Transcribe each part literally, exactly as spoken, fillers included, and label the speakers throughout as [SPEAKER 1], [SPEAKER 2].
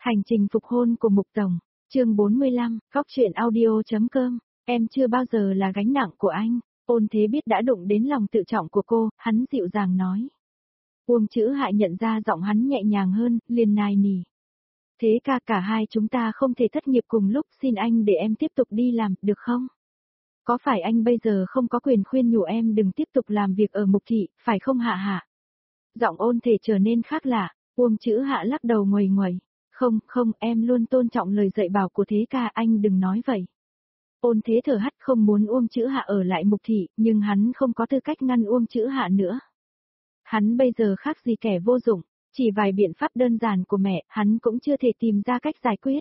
[SPEAKER 1] Hành trình phục hôn của Mục Tổng, chương bốn mươi lăm, góc truyện audio.com, em chưa bao giờ là gánh nặng của anh. Ôn Thế biết đã đụng đến lòng tự trọng của cô, hắn dịu dàng nói. Uông Chữ Hạ nhận ra giọng hắn nhẹ nhàng hơn, liền nài nỉ. Thế ca, cả hai chúng ta không thể thất nghiệp cùng lúc, xin anh để em tiếp tục đi làm, được không? Có phải anh bây giờ không có quyền khuyên nhủ em đừng tiếp tục làm việc ở Mục Thị, phải không Hạ Hạ? Giọng Ôn Thể trở nên khác lạ, Uông Chữ Hạ lắc đầu nguầy nguầy. Không, không, em luôn tôn trọng lời dạy bảo của Thế ca, anh đừng nói vậy. Ôn Thế thở hắt không muốn Uông Chữ Hạ ở lại Mục Thị, nhưng hắn không có tư cách ngăn Uông Chữ Hạ nữa. Hắn bây giờ khác gì kẻ vô dụng, chỉ vài biện pháp đơn giản của mẹ, hắn cũng chưa thể tìm ra cách giải quyết.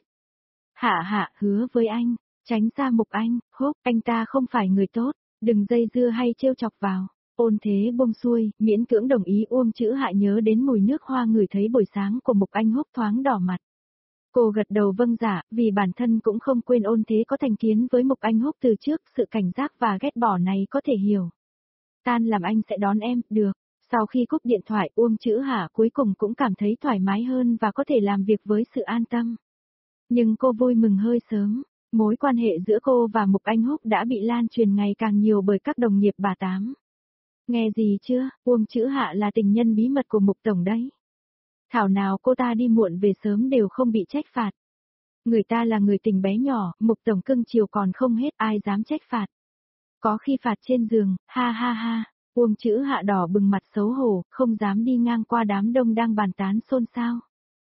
[SPEAKER 1] Hạ Hạ, hứa với anh, tránh xa Mục Anh, hốt, anh ta không phải người tốt, đừng dây dưa hay trêu chọc vào. Ôn Thế buông xuôi, miễn cưỡng đồng ý. Uông Chữ Hạ nhớ đến mùi nước hoa ngửi thấy buổi sáng của Mục Anh hốc thoáng đỏ mặt. Cô gật đầu vâng dạ, vì bản thân cũng không quên Ôn Thế có thành kiến với Mục Anh Húc từ trước, sự cảnh giác và ghét bỏ này có thể hiểu. Tan làm anh sẽ đón em, được. Sau khi cúp điện thoại, Uông Chữ Hạ cuối cùng cũng cảm thấy thoải mái hơn và có thể làm việc với sự an tâm. Nhưng cô vui mừng hơi sớm, mối quan hệ giữa cô và Mục Anh Húc đã bị lan truyền ngày càng nhiều bởi các đồng nghiệp bà Tám. Nghe gì chưa, Uông Chữ Hạ là tình nhân bí mật của Mục Tổng đấy. Thảo nào cô ta đi muộn về sớm đều không bị trách phạt. Người ta là người tình bé nhỏ, Mục Tổng cưng chiều còn không hết, ai dám trách phạt. Có khi phạt trên giường, ha ha ha, Uông Chữ Hạ đỏ bừng mặt xấu hổ, không dám đi ngang qua đám đông đang bàn tán xôn xao.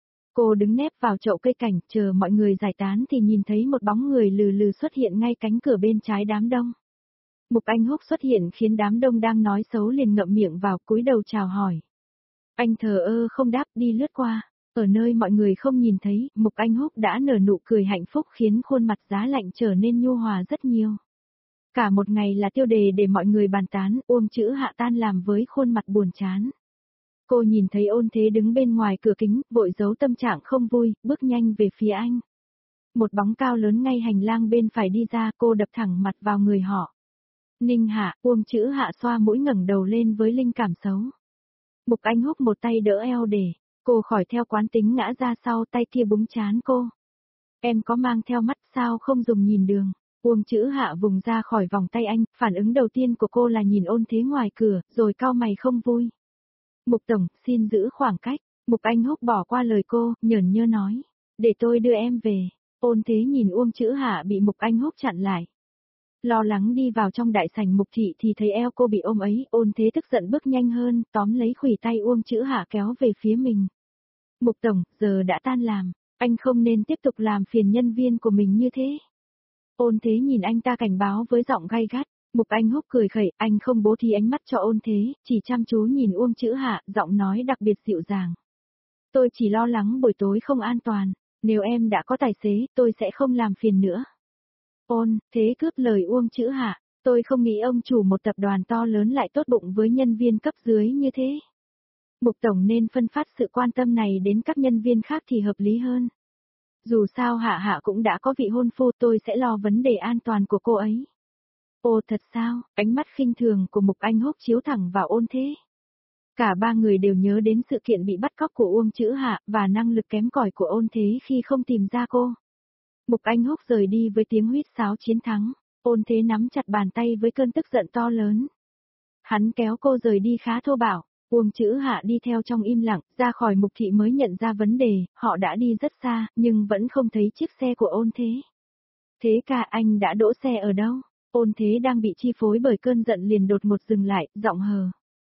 [SPEAKER 1] Cô đứng nép vào chậu cây cảnh, chờ mọi người giải tán thì nhìn thấy một bóng người lừ lừ xuất hiện ngay cánh cửa bên trái đám đông. Mục Anh Húc xuất hiện khiến đám đông đang nói xấu liền ngậm miệng vào, cúi đầu chào hỏi. Anh thờ ơ không đáp, đi lướt qua. Ở nơi mọi người không nhìn thấy, Mục Anh Húc đã nở nụ cười hạnh phúc khiến khuôn mặt giá lạnh trở nên nhu hòa rất nhiều. Cả một ngày là tiêu đề để mọi người bàn tán. Uông Chữ Hạ tan làm với khuôn mặt buồn chán. Cô nhìn thấy Ôn Thế đứng bên ngoài cửa kính, vội giấu tâm trạng không vui, bước nhanh về phía anh. Một bóng cao lớn ngay hành lang bên phải đi ra, cô đập thẳng mặt vào người họ. Ninh Hạ, Uông Chữ Hạ xoa mũi ngẩng đầu lên với linh cảm xấu. Mục Anh Húc một tay đỡ eo để cô khỏi theo quán tính ngã ra sau, tay kia búng trán cô. Em có mang theo mắt sao không dùng nhìn đường. Uông Chữ Hạ vùng ra khỏi vòng tay anh, phản ứng đầu tiên của cô là nhìn Ôn Thế ngoài cửa, rồi cau mày không vui. Mục Tổng, xin giữ khoảng cách. Mục Anh Húc bỏ qua lời cô, nhởn nhơ nói. Để tôi đưa em về. Ôn Thế nhìn Uông Chữ Hạ bị Mục Anh Húc chặn lại. Lo lắng đi vào trong đại sảnh Mục Thị thì thấy eo cô bị ôm ấy, Ôn Thế tức giận bước nhanh hơn, tóm lấy khuỷu tay Uông Chữ Hạ kéo về phía mình. Mục Tổng, giờ đã tan làm, anh không nên tiếp tục làm phiền nhân viên của mình như thế. Ôn Thế nhìn anh ta cảnh báo với giọng gay gắt. Mục Anh Húc cười khẩy, anh không bố thí ánh mắt cho Ôn Thế, chỉ chăm chú nhìn Uông Chữ Hạ, giọng nói đặc biệt dịu dàng. Tôi chỉ lo lắng buổi tối không an toàn, nếu em đã có tài xế, tôi sẽ không làm phiền nữa. Ôn Thế cướp lời Uông Chữ Hạ, tôi không nghĩ ông chủ một tập đoàn to lớn lại tốt bụng với nhân viên cấp dưới như thế. Mục Tổng nên phân phát sự quan tâm này đến các nhân viên khác thì hợp lý hơn. Dù sao Hạ Hạ cũng đã có vị hôn phu, tôi sẽ lo vấn đề an toàn của cô ấy. Ồ thật sao, ánh mắt khinh thường của Mục Anh Húc chiếu thẳng vào Ôn Thế. Cả ba người đều nhớ đến sự kiện bị bắt cóc của Uông Chữ Hạ và năng lực kém cỏi của Ôn Thế khi không tìm ra cô. Mục Anh Húc rời đi với tiếng huýt sáo chiến thắng, Ôn Thế nắm chặt bàn tay với cơn tức giận to lớn. Hắn kéo cô rời đi khá thô bạo, Uông Chữ Hạ đi theo trong im lặng, ra khỏi Mục Thị mới nhận ra vấn đề, họ đã đi rất xa, nhưng vẫn không thấy chiếc xe của Ôn Thế. Thế ca, anh đã đỗ xe ở đâu? Ôn Thế đang bị chi phối bởi cơn giận liền đột ngột dừng lại, giọng hờ.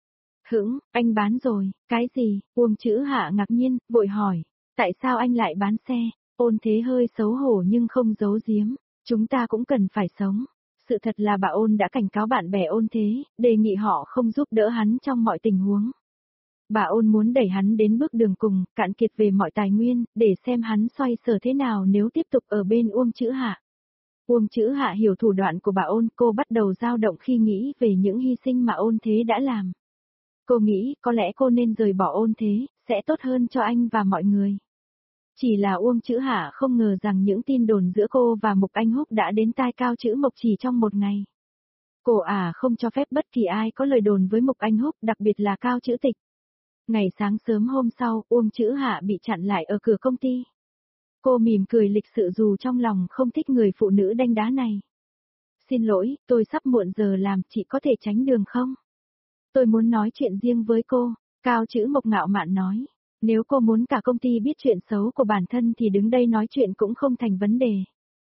[SPEAKER 1] Hững, anh bán rồi, cái gì? Uông Chữ Hạ ngạc nhiên, vội hỏi, tại sao anh lại bán xe? Ôn Thế hơi xấu hổ nhưng không giấu giếm, chúng ta cũng cần phải sống. Sự thật là bà Ôn đã cảnh cáo bạn bè Ôn Thế, đề nghị họ không giúp đỡ hắn trong mọi tình huống. Bà Ôn muốn đẩy hắn đến bước đường cùng, cạn kiệt về mọi tài nguyên, để xem hắn xoay sở thế nào nếu tiếp tục ở bên Uông Chữ Hạ. Uông Chữ Hạ hiểu thủ đoạn của bà Ôn, cô bắt đầu dao động khi nghĩ về những hy sinh mà Ôn Thế đã làm. Cô nghĩ có lẽ cô nên rời bỏ Ôn Thế, sẽ tốt hơn cho anh và mọi người. Chỉ là Uông Chữ Hạ không ngờ rằng những tin đồn giữa cô và Mục Anh Húc đã đến tai Cao Chữ Mộc chỉ trong một ngày. Cô à không cho phép bất kỳ ai có lời đồn với Mục Anh Húc, đặc biệt là Cao Chữ Tịch. Ngày sáng sớm hôm sau, Uông Chữ Hạ bị chặn lại ở cửa công ty. Cô mỉm cười lịch sự dù trong lòng không thích người phụ nữ đanh đá này. Xin lỗi, tôi sắp muộn giờ làm, chị có thể tránh đường không? Tôi muốn nói chuyện riêng với cô, Cao Chữ Mộc ngạo mạn nói. Nếu cô muốn cả công ty biết chuyện xấu của bản thân thì đứng đây nói chuyện cũng không thành vấn đề.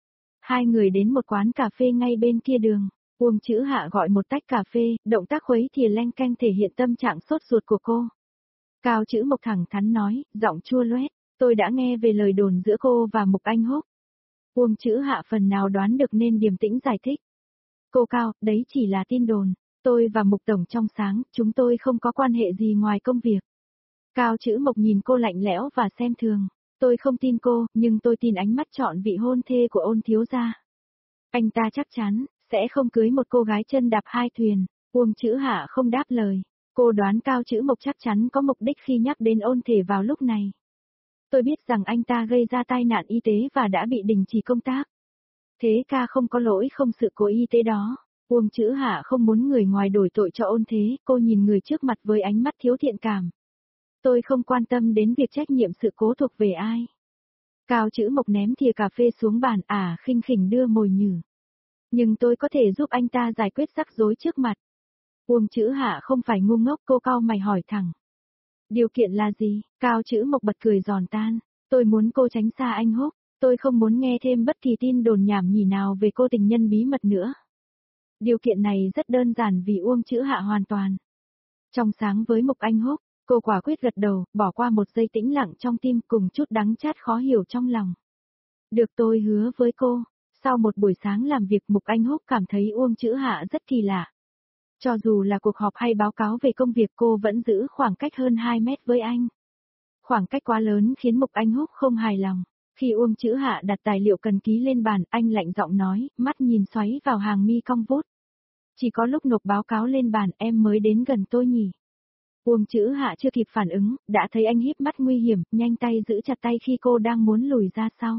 [SPEAKER 1] Hai người đến một quán cà phê ngay bên kia đường. Uông Chữ Hạ gọi một tách cà phê, động tác khuấy thìa leng keng thể hiện tâm trạng sốt ruột của cô. Cao Chữ Mộc thẳng thắn nói, giọng chua loét, tôi đã nghe về lời đồn giữa cô và Mục Anh Húc. Uông Chữ Hạ phần nào đoán được nên điềm tĩnh giải thích. Cô Cao, đấy chỉ là tin đồn, tôi và Mục Tổng trong sáng, chúng tôi không có quan hệ gì ngoài công việc. Cao Chữ Mộc nhìn cô lạnh lẽo và xem thường. Tôi không tin cô, nhưng tôi tin ánh mắt chọn vị hôn thê của Ôn thiếu gia. Anh ta chắc chắn sẽ không cưới một cô gái chân đạp hai thuyền. Uông Chữ Hạ không đáp lời. Cô đoán Cao Chữ Mộc chắc chắn có mục đích khi nhắc đến Ôn thể vào lúc này. Tôi biết rằng anh ta gây ra tai nạn y tế và đã bị đình chỉ công tác. Thế ca không có lỗi không sự cố y tế đó. Uông Chữ Hạ không muốn người ngoài đổi tội cho Ôn thế, cô nhìn người trước mặt với ánh mắt thiếu thiện cảm. Tôi không quan tâm đến việc trách nhiệm sự cố thuộc về ai. Cao Chữ Mộc ném thìa cà phê xuống bàn, à khinh khỉnh đưa mồi nhử. Nhưng tôi có thể giúp anh ta giải quyết rắc rối trước mặt. Uông Chữ Hạ không phải ngu ngốc, cô cau mày hỏi thẳng. Điều kiện là gì? Cao Chữ Mộc bật cười giòn tan. Tôi muốn cô tránh xa anh Húc. Tôi không muốn nghe thêm bất kỳ tin đồn nhảm nhí nào về cô tình nhân bí mật nữa. Điều kiện này rất đơn giản vì Uông Chữ Hạ hoàn toàn trong sáng với Mục Anh Húc. Cô quả quyết gật đầu, bỏ qua một giây tĩnh lặng trong tim cùng chút đắng chát khó hiểu trong lòng. Được, tôi hứa với cô. Sau một buổi sáng làm việc, Mục Anh Húc cảm thấy Uông Chữ Hạ rất kỳ lạ. Cho dù là cuộc họp hay báo cáo về công việc, cô vẫn giữ khoảng cách hơn hai mét với anh. Khoảng cách quá lớn khiến Mục Anh Húc không hài lòng. Khi Uông Chữ Hạ đặt tài liệu cần ký lên bàn, anh lạnh giọng nói, mắt nhìn xoáy vào hàng mi cong vút. Chỉ có lúc nộp báo cáo lên bàn em mới đến gần tôi nhỉ. Uông Chữ Hạ chưa kịp phản ứng, đã thấy anh híp mắt nguy hiểm, nhanh tay giữ chặt tay khi cô đang muốn lùi ra sau.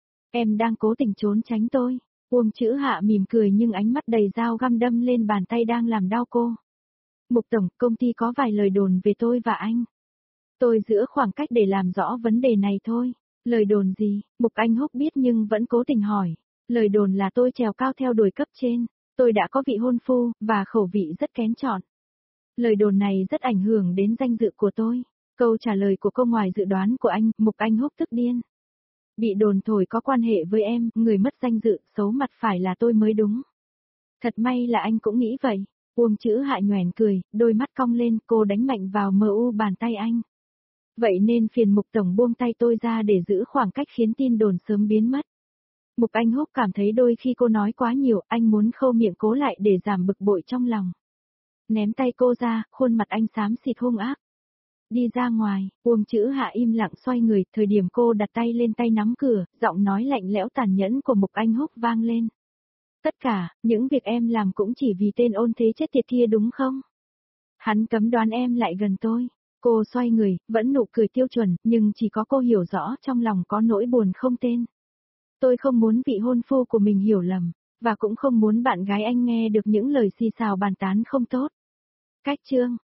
[SPEAKER 1] Em đang cố tình trốn tránh tôi. Uông Chữ Hạ mỉm cười nhưng ánh mắt đầy dao găm đâm lên bàn tay đang làm đau cô. Mục Tổng, công ty có vài lời đồn về tôi và anh. Tôi giữ khoảng cách để làm rõ vấn đề này thôi. Lời đồn gì? Mục Anh Húc biết nhưng vẫn cố tình hỏi. Lời đồn là tôi trèo cao theo đuổi cấp trên. Tôi đã có vị hôn phu, và khẩu vị rất kén chọn. Lời đồn này rất ảnh hưởng đến danh dự của tôi. Câu trả lời của cô ngoài dự đoán của anh, Mục Anh Húc tức điên. Bị đồn thổi có quan hệ với em, người mất danh dự, xấu mặt phải là tôi mới đúng. Thật may là anh cũng nghĩ vậy. Uông Chữ Hạ nhoẻn cười, đôi mắt cong lên, cô đánh mạnh vào mờ u bàn tay anh. Vậy nên phiền Mục Tổng buông tay tôi ra để giữ khoảng cách khiến tin đồn sớm biến mất. Mục Anh Húc cảm thấy đôi khi cô nói quá nhiều, anh muốn khâu miệng cố lại để giảm bực bội trong lòng. Ném tay cô ra, khuôn mặt anh xám xịt hung ác. Đi ra ngoài, Uông Chữ Hạ im lặng xoay người, thời điểm cô đặt tay lên tay nắm cửa, giọng nói lạnh lẽo tàn nhẫn của Mục Anh Húc vang lên. Tất cả, những việc em làm cũng chỉ vì tên Ôn thế chết tiệt kia đúng không? Hắn cấm đoán em lại gần tôi. Cô xoay người, vẫn nụ cười tiêu chuẩn, nhưng chỉ có cô hiểu rõ trong lòng có nỗi buồn không tên. Tôi không muốn vị hôn phu của mình hiểu lầm, và cũng không muốn bạn gái anh nghe được những lời xì xào bàn tán không tốt. Cách chương